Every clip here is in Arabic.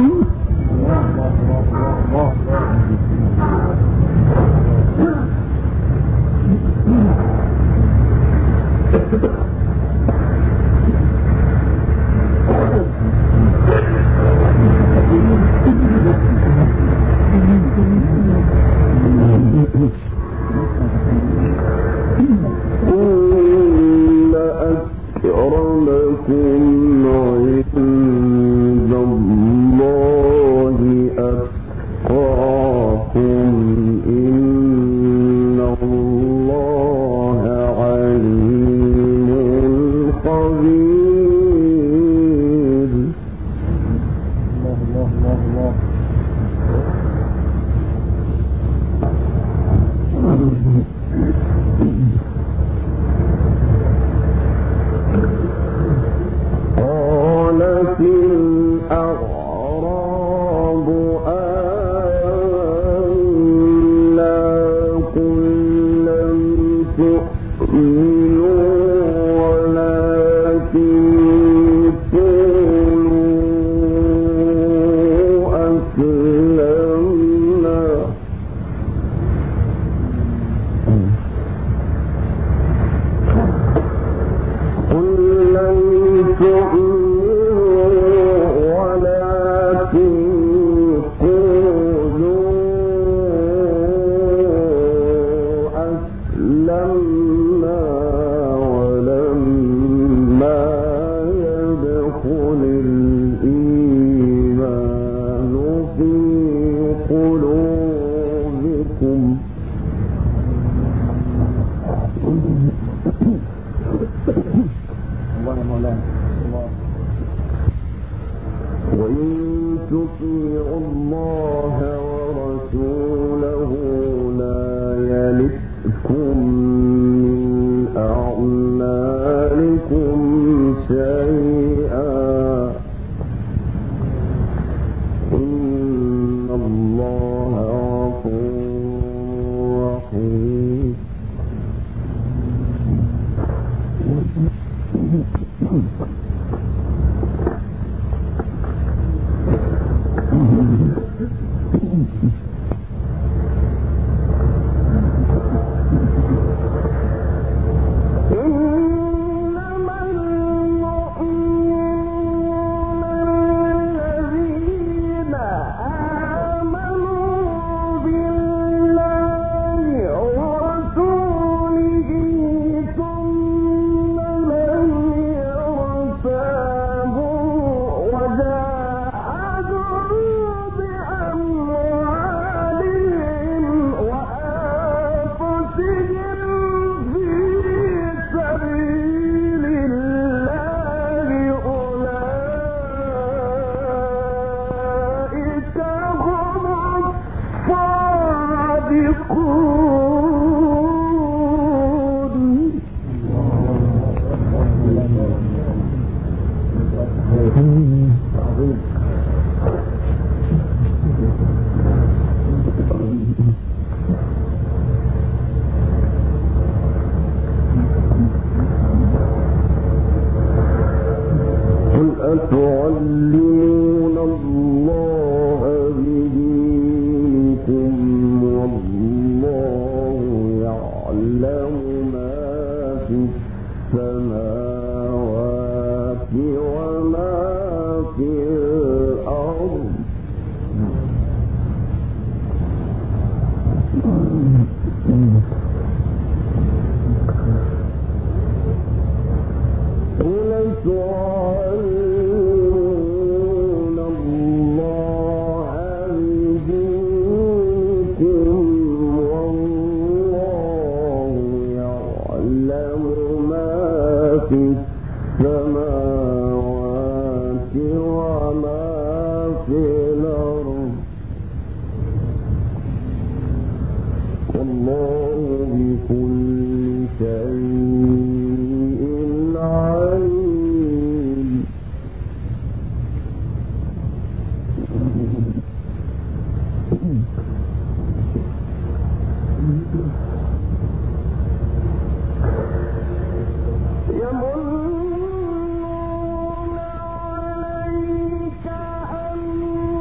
يمنون عليك أن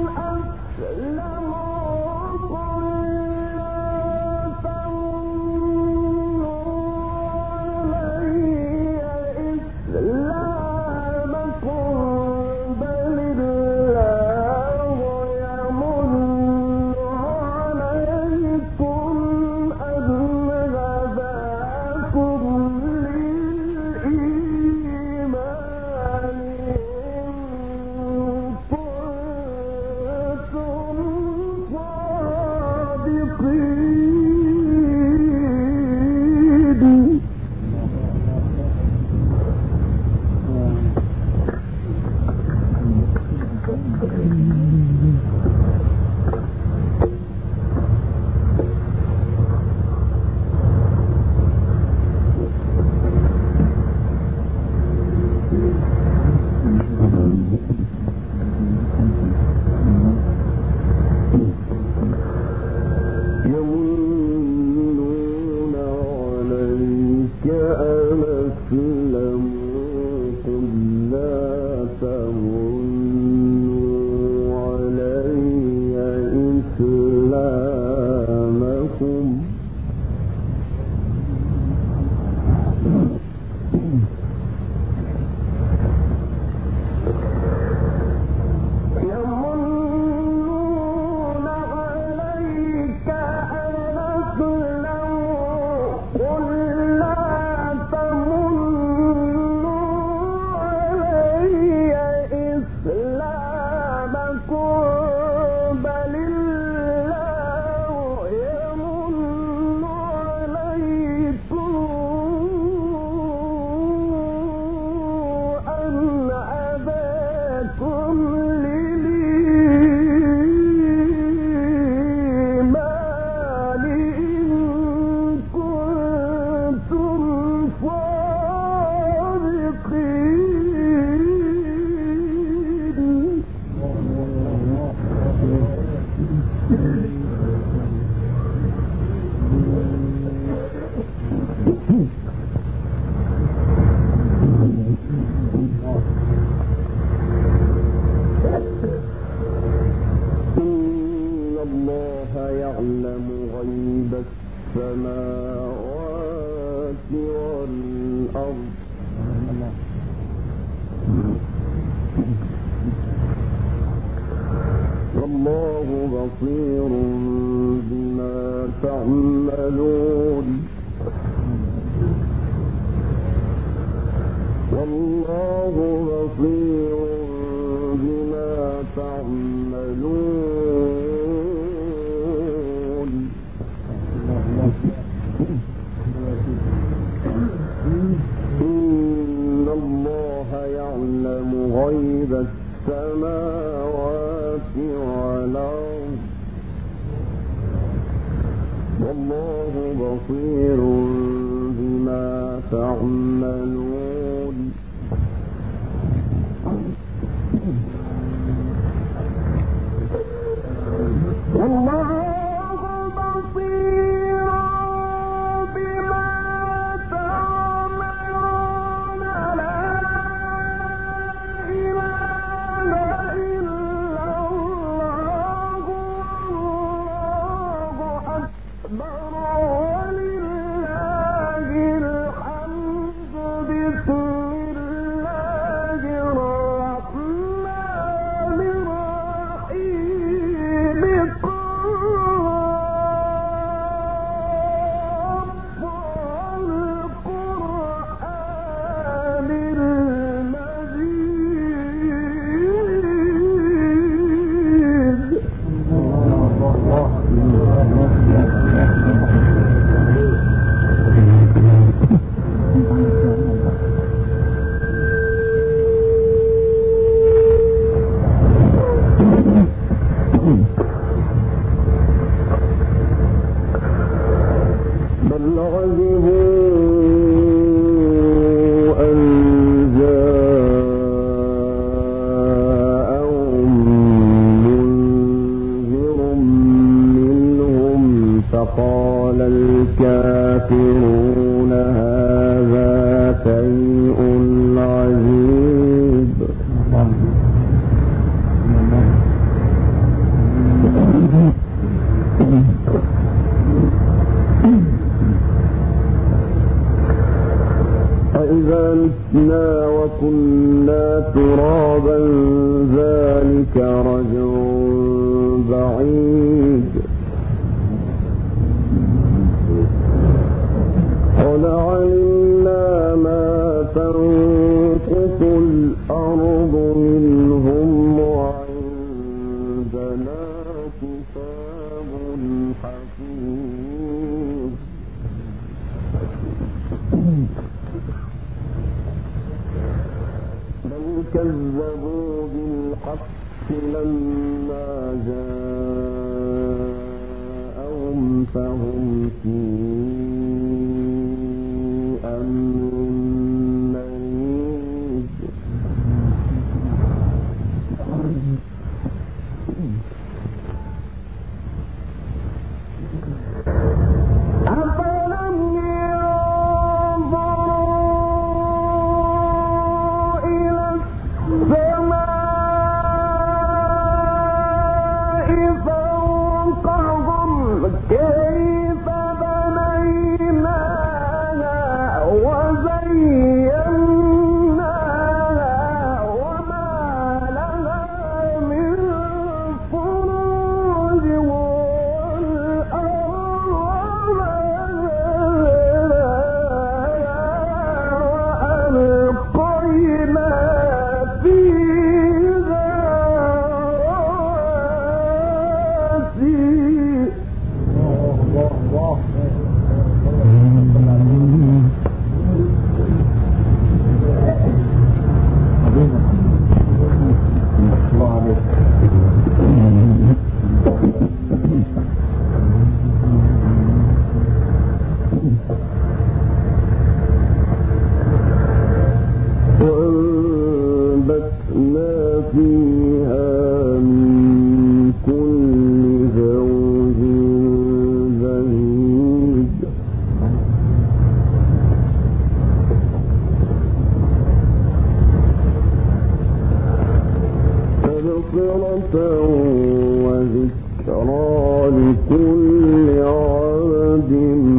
وذكرى لكل عبد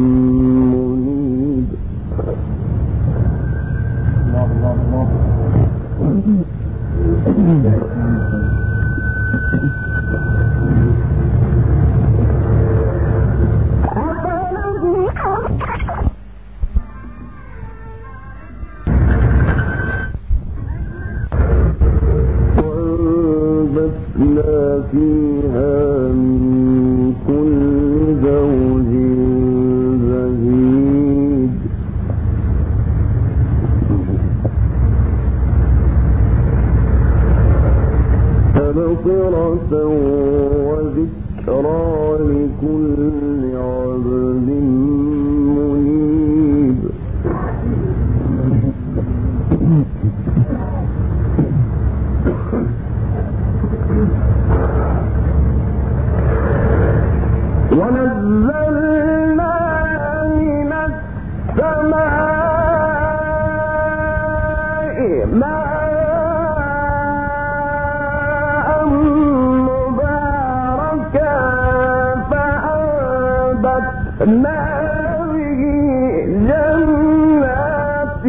منيب. وأنبتنا فيها من كل زوج زهيد. تبصرة وذكرى لكل عبد منيب. ونزلنا من السماء ماء مباركا فأنبتنا به جنات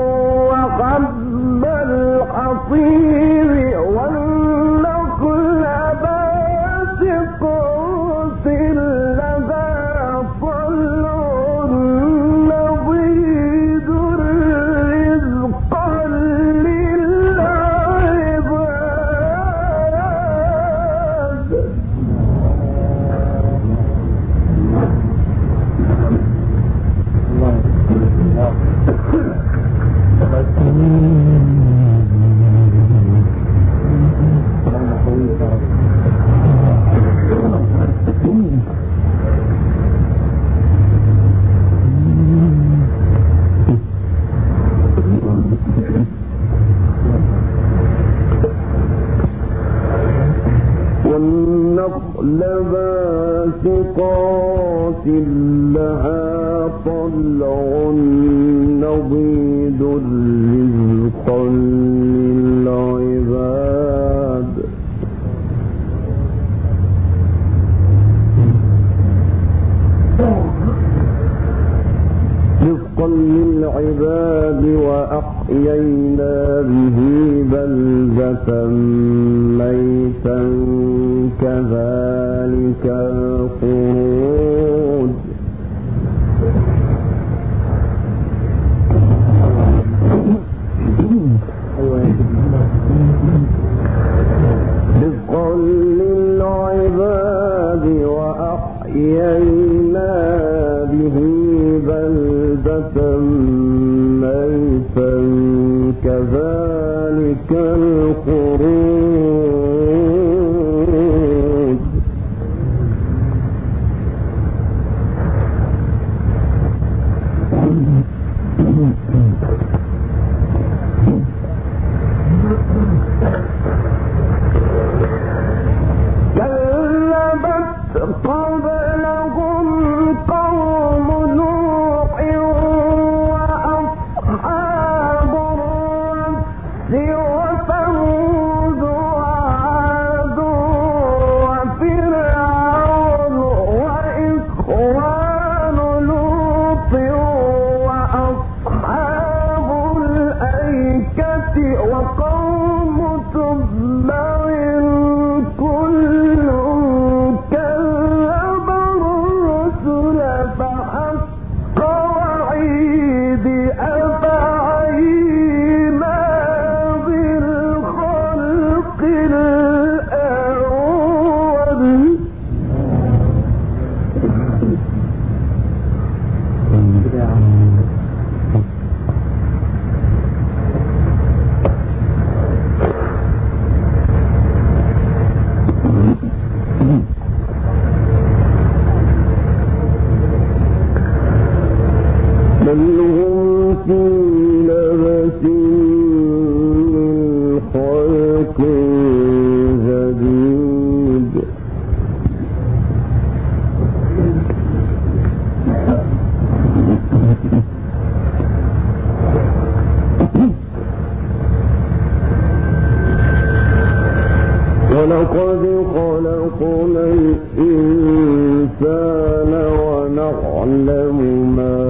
وحب الحصيد والنخل باسقات لها طلع نضيد رزقا للعباد. والنخل باسقات لها طلع نضيد رزقا للعباد. رزقا للعباد وأحيينا به بلدة ميتا كذلك الخروج. رزقا للعباد وأحيينا به بلدة ميتا كذلك الخروج. كذبت قبلهم ولقد خلقنا الإنسان ونعلم ما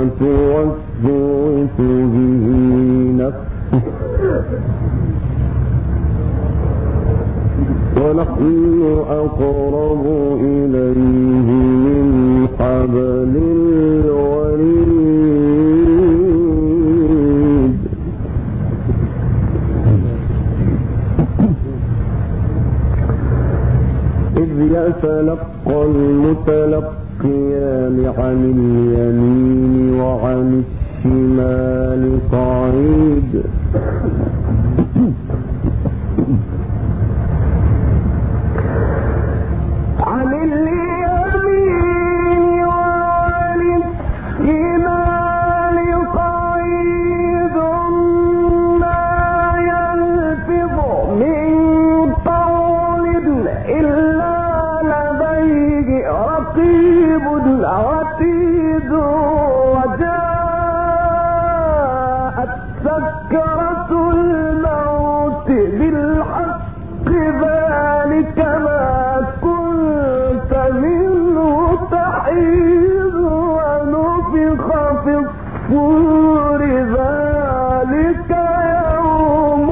توسوس به نفسه ونحن أقرب إليه من حبل الوريد إذ يتلقى المتلقيان عن اليمين وعن الشمال قعيد عن اليمين وعن الشمال قعيد ما يلفظ من قول إلا لديه رقيب عتيد وجاءت سكرة الموت بالحق ذلك ما كنت منه تحيد ونفخ في الصور ذلك يوم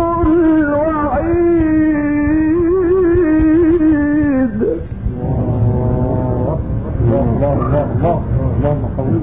الوعيد. اللهم قوي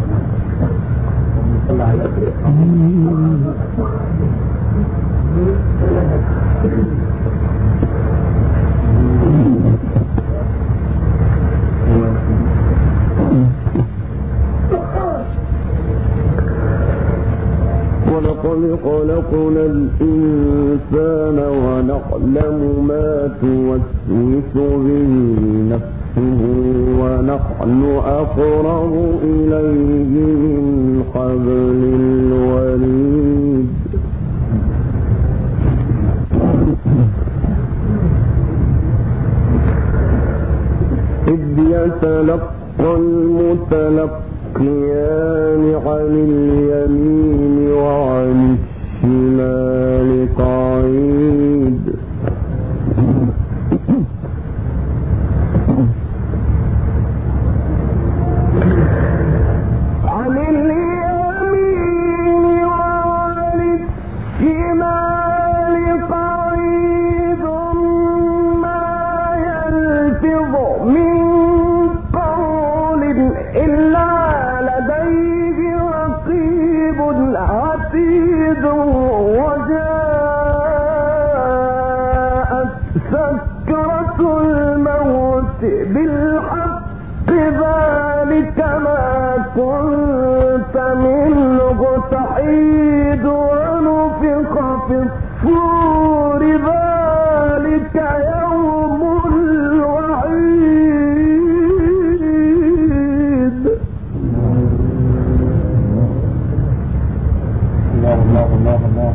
ولقد خلقنا الإنسان ونعلم ما توسوس به نفسه ونحن أقرب إليه من حبل الوريد إذ يتلقى المتلقيان عن اليمين وعن الشمال قعيد عن اليمين وعن الشمال قعيد ما يلفظ من قول إلا لديه رقيب عتيد وجاءت سكرة الموت بالحق ذلك ما كنت منه تحيد ونفخ في الصور ذلك يوم الوعيد. الله الله الله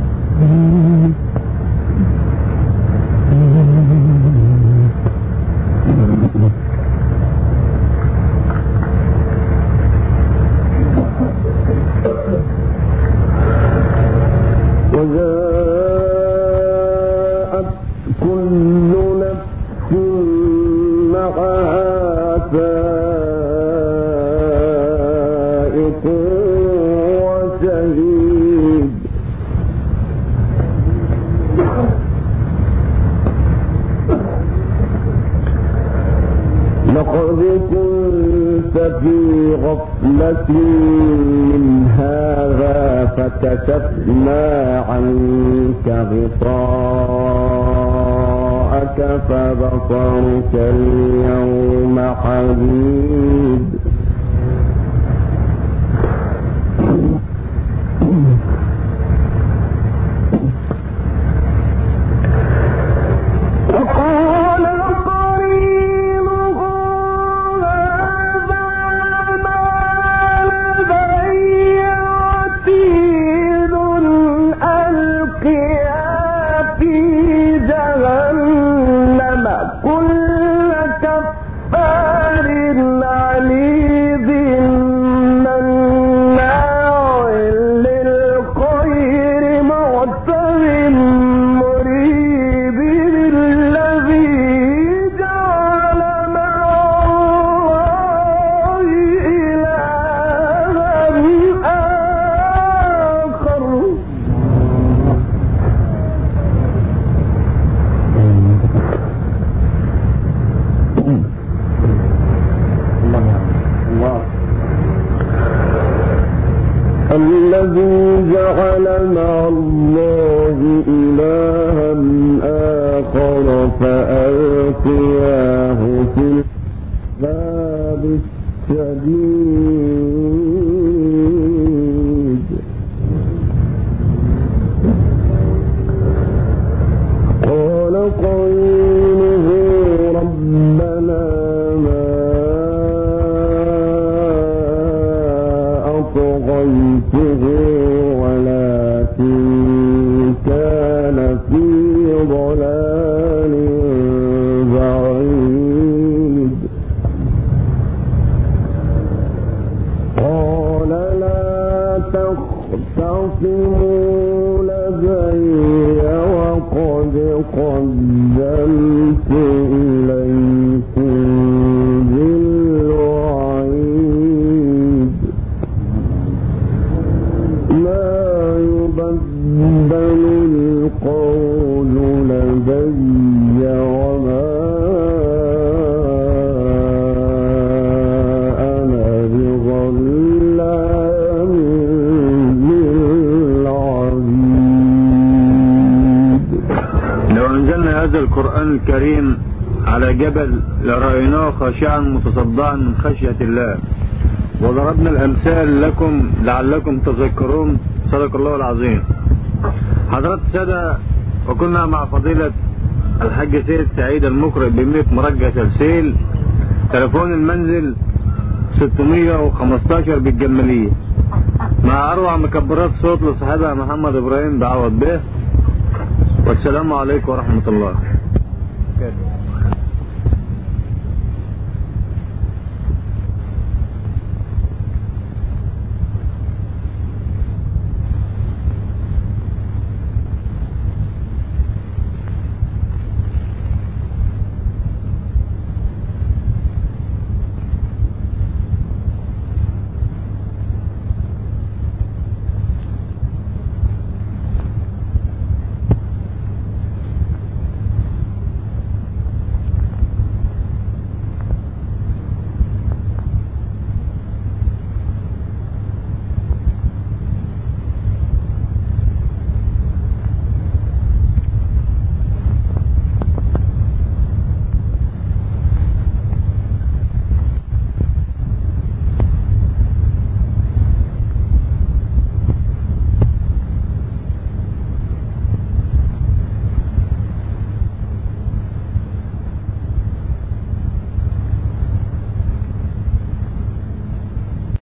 وجاءت كل نفس معها سائق وشهيد لقد كنت في غفلة من هذا فكشفنا عنك غطاءك فبصرك اليوم حديد كل كفار عليم الذي جعل مع الله إلها آخر فألقياه في العذاب الشديد قال قرينه ربنا ما أطغيته ولكن كان في ضلال بعيد قال لا تختصموا لدي وقد قدمت إليكم بالوعيد ما يبدل القول لدي وما أنا بظلام للعبيد. لو أنزلنا هذا القرآن الكريم على جبل لرأيناه خاشعا متصدعا من خشية الله، وضربنا الأمثال لكم لعلكم تذكرون. صدق الله العظيم. حضرات السادة، وكنا مع فضيلة الحاج سيد سعيد المقرئ ب100 مرجع تلسيل، تلفون المنزل 615 بالجمالية، مع أروع مكبرات صوت لصاحبها محمد إبراهيم بعوض به. والسلام عليكم ورحمة الله.